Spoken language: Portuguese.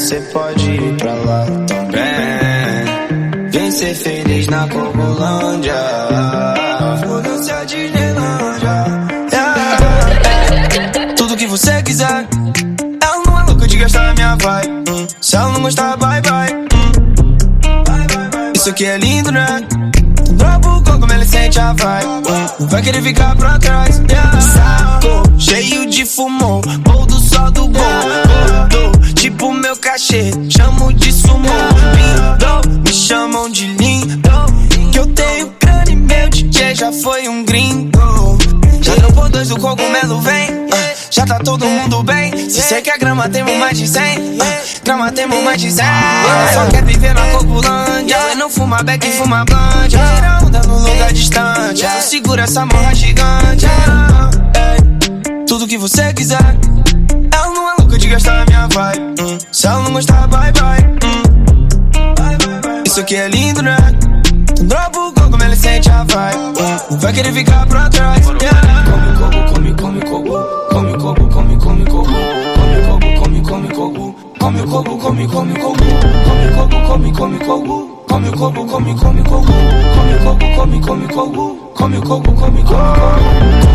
cê pode ir pra lá também. Vem ser feliz na Cogolândia. Foda-se a Disneylândia. Tudo que você quiser. Ela não é louca de gastar minha vibe. Se ela não gostar, bye bye. Isso aqui é lindo, né? Dropa o coco, como ele sente a vibe. Não vai querer ficar pra trás. Saco cheio de fumô, pôr do sol do bom. Tipo meu cachê, chamo de sumo. Lindo, me chamam de lindo. Que eu tenho grana e meu DJ já foi um gringo. Já dropou 2 do cogumelo, vem. Já tá todo mundo bem. Se cê quer grama, temos mais de 100. Grama, temos mais de 100. Só quer viver na Cogolândia. Ela não fuma beck e fuma blonde. Tira onda no lugar distante. Ela segura essa morra gigante. Tudo que você quiser. Ela não é louca de gastar minha vibe. Se ela não gostar, bye bye. Isso aqui é lindo, né? Dropa o coco, como ele sente a vibe. Não vai querer ficar pra trás. Come coco, come coco, come come coco. Come coco, come coco. Come coco, come coco. Come coco, come coco. Come coco, come coco. Come coco, come coco. Come coco, come coco.